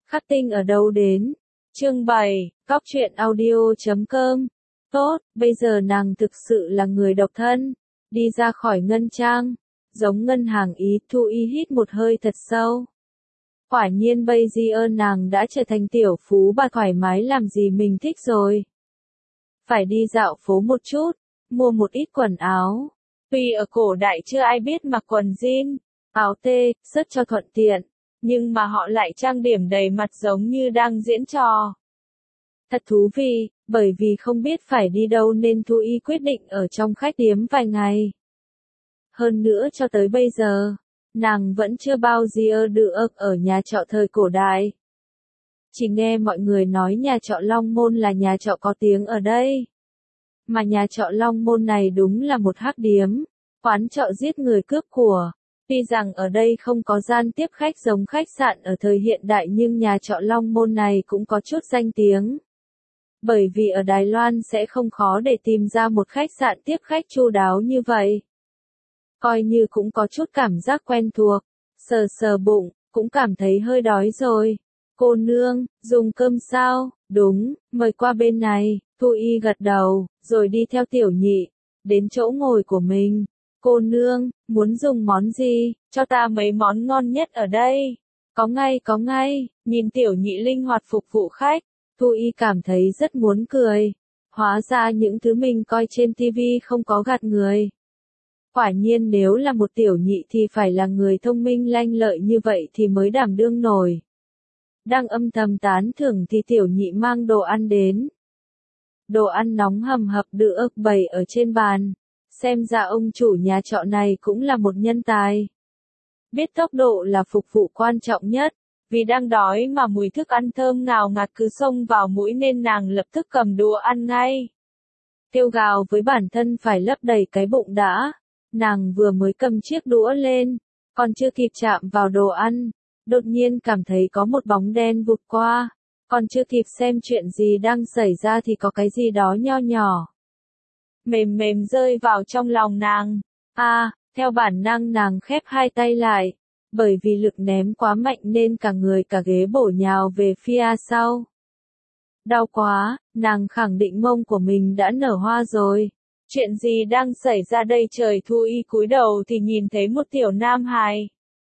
Khắc tinh ở đâu đến? Chương 7, Cóc truyện audio.com. Tốt, bây giờ nàng thực sự là người độc thân. Đi ra khỏi ngân trang, giống ngân hàng ý, Thu Y hít một hơi thật sâu. Quả nhiên bây giờ nàng đã trở thành tiểu phú bà, thoải mái làm gì mình thích rồi. Phải đi dạo phố một chút, mua một ít quần áo. Tuy ở cổ đại chưa ai biết mặc quần jean, áo tê, rất cho thuận tiện, nhưng mà họ lại trang điểm đầy mặt giống như đang diễn trò. Thật thú vị, bởi vì không biết phải đi đâu nên Thu Y quyết định ở trong khách điếm vài ngày. Hơn nữa cho tới bây giờ, nàng vẫn chưa bao giờ được ở nhà trọ thời cổ đại. Chỉ nghe mọi người nói nhà trọ Long Môn là nhà trọ có tiếng ở đây. Mà nhà trọ Long Môn này đúng là một hắc điếm, quán trọ giết người cướp của. Tuy rằng ở đây không có gian tiếp khách giống khách sạn ở thời hiện đại nhưng nhà trọ Long Môn này cũng có chút danh tiếng. Bởi vì ở Đài Loan sẽ không khó để tìm ra một khách sạn tiếp khách chu đáo như vậy. Coi như cũng có chút cảm giác quen thuộc, sờ sờ bụng, cũng cảm thấy hơi đói rồi. Cô nương, dùng cơm sao? Đúng, mời qua bên này. Thu Y gật đầu, rồi đi theo Tiểu Nhị, đến chỗ ngồi của mình. Cô nương, muốn dùng món gì? Cho ta mấy món ngon nhất ở đây. Có ngay, nhìn Tiểu Nhị linh hoạt phục vụ khách. Thu Y cảm thấy rất muốn cười. Hóa ra những thứ mình coi trên TV không có gạt người. Quả nhiên nếu là một tiểu nhị thì phải là người thông minh lanh lợi như vậy thì mới đảm đương nổi. Đang âm thầm tán thưởng thì tiểu nhị mang đồ ăn đến. Đồ ăn nóng hầm hập được bày ở trên bàn. Xem ra ông chủ nhà trọ này cũng là một nhân tài. Biết tốc độ là phục vụ quan trọng nhất. Vì đang đói mà mùi thức ăn thơm ngào ngạt cứ xông vào mũi nên nàng lập tức cầm đũa ăn ngay. Kêu gào với bản thân phải lấp đầy cái bụng đã. Nàng vừa mới cầm chiếc đũa lên, còn chưa kịp chạm vào đồ ăn, đột nhiên cảm thấy có một bóng đen vụt qua, còn chưa kịp xem chuyện gì đang xảy ra thì có cái gì đó nho nhỏ. Mềm mềm rơi vào trong lòng nàng. Theo bản năng nàng khép hai tay lại, bởi vì lực ném quá mạnh nên cả người cả ghế bổ nhào về phía sau. Đau quá, nàng khẳng định mông của mình đã nở hoa rồi. Chuyện gì đang xảy ra đây trời? Thu Y cúi đầu thì nhìn thấy một tiểu nam hài.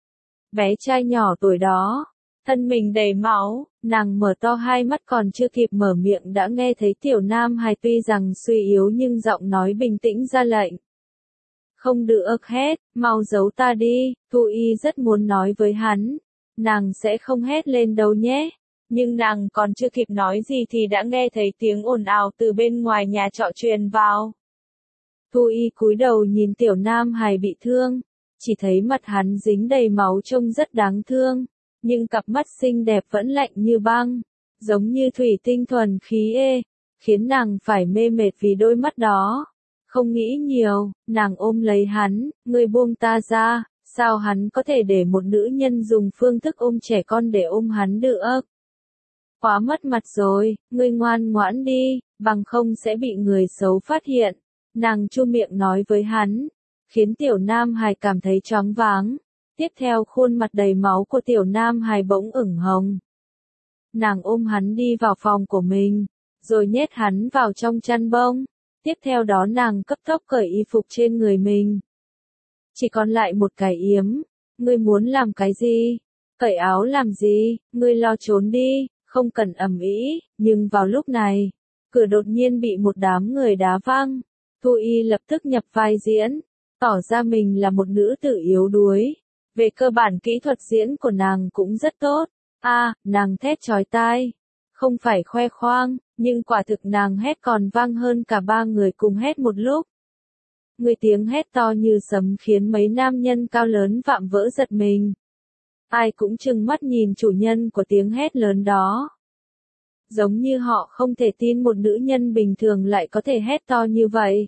Bé trai nhỏ tuổi đó, thân mình đầy máu, nàng mở to hai mắt còn chưa kịp mở miệng đã nghe thấy tiểu nam hài tuy rằng suy yếu nhưng giọng nói bình tĩnh ra lệnh. Không được hét, mau giấu ta đi. Thu Y rất muốn nói với hắn, nàng sẽ không hét lên đâu nhé. Nhưng nàng còn chưa kịp nói gì thì đã nghe thấy tiếng ồn ào từ bên ngoài nhà trọ truyền vào. Thu Y cúi đầu nhìn tiểu nam hài bị thương, chỉ thấy mặt hắn dính đầy máu trông rất đáng thương, nhưng cặp mắt xinh đẹp vẫn lạnh như băng, giống như thủy tinh thuần khí khiến nàng phải mê mệt vì đôi mắt đó. Không nghĩ nhiều, nàng ôm lấy hắn, ngươi buông ta ra, sao hắn có thể để một nữ nhân dùng phương thức ôm trẻ con để ôm hắn được? Quá mất mặt rồi, ngươi ngoan ngoãn đi, bằng không sẽ bị người xấu phát hiện. Nàng chu miệng nói với hắn, khiến tiểu nam hài cảm thấy choáng váng. Tiếp theo khuôn mặt đầy máu của tiểu nam hài bỗng ửng hồng. Nàng ôm hắn đi vào phòng của mình, rồi nhét hắn vào trong chăn bông. Tiếp theo đó nàng cấp tốc cởi y phục trên người mình. Chỉ còn lại một cái yếm. Ngươi muốn làm cái gì? Cởi áo làm gì? Ngươi lo trốn đi, không cần ầm ĩ. Nhưng vào lúc này, cửa đột nhiên bị một đám người đá văng. Thu Y lập tức nhập vai diễn, tỏ ra mình là một nữ tử yếu đuối. Về cơ bản kỹ thuật diễn của nàng cũng rất tốt. Nàng thét chói tai. Không phải khoe khoang, nhưng quả thực nàng hét còn vang hơn cả ba người cùng hét một lúc. Người tiếng hét to như sấm khiến mấy nam nhân cao lớn vạm vỡ giật mình. Ai cũng trừng mắt nhìn chủ nhân của tiếng hét lớn đó. Giống như họ không thể tin một nữ nhân bình thường lại có thể hét to như vậy.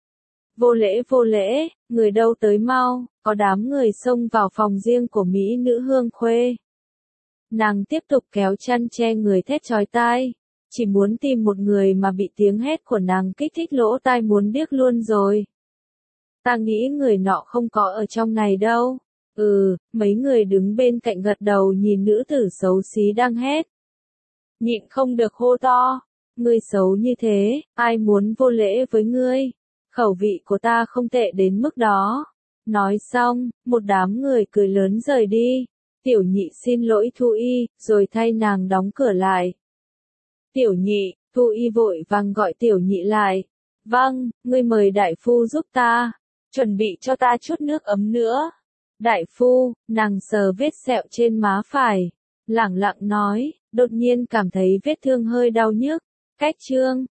Vô lễ, người đâu tới mau, có đám người xông vào phòng riêng của mỹ nữ Hương Khuê. Nàng tiếp tục kéo chăn che người thét chói tai, chỉ muốn tìm một người mà bị tiếng hét của nàng kích thích lỗ tai muốn điếc luôn rồi. Ta nghĩ người nọ không có ở trong này đâu, Mấy người đứng bên cạnh gật đầu nhìn nữ tử xấu xí đang hét. Nhịn không được hô to. Ngươi xấu như thế, ai muốn vô lễ với ngươi? Khẩu vị của ta không tệ đến mức đó. Nói xong, một đám người cười lớn rời đi. Tiểu nhị xin lỗi Thu Y, rồi thay nàng đóng cửa lại. Tiểu nhị, Thu Y vội vàng gọi tiểu nhị lại. Vâng, ngươi mời đại phu giúp ta. Chuẩn bị cho ta chút nước ấm nữa. Đại phu, nàng sờ vết sẹo trên má phải. Lẳng lặng nói, đột nhiên cảm thấy vết thương hơi đau nhức. Cách chương